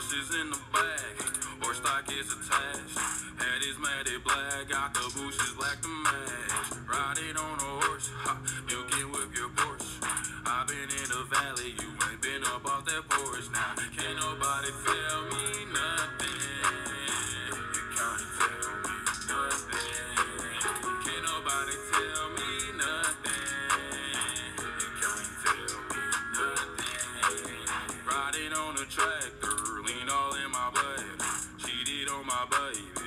Horses in the back, horse stock is attached. Head is matted black, got the bushes black to match. Riding on a horse, ha, you can whip your Porsche. I've been in the valley, you ain't been up off that porch. Now, can't nobody tell me nothing. You can't tell me nothing. Can't nobody tell me nothing. You can't tell me nothing. Riding on a tractor, lean all in my blood. Cheated on my baby.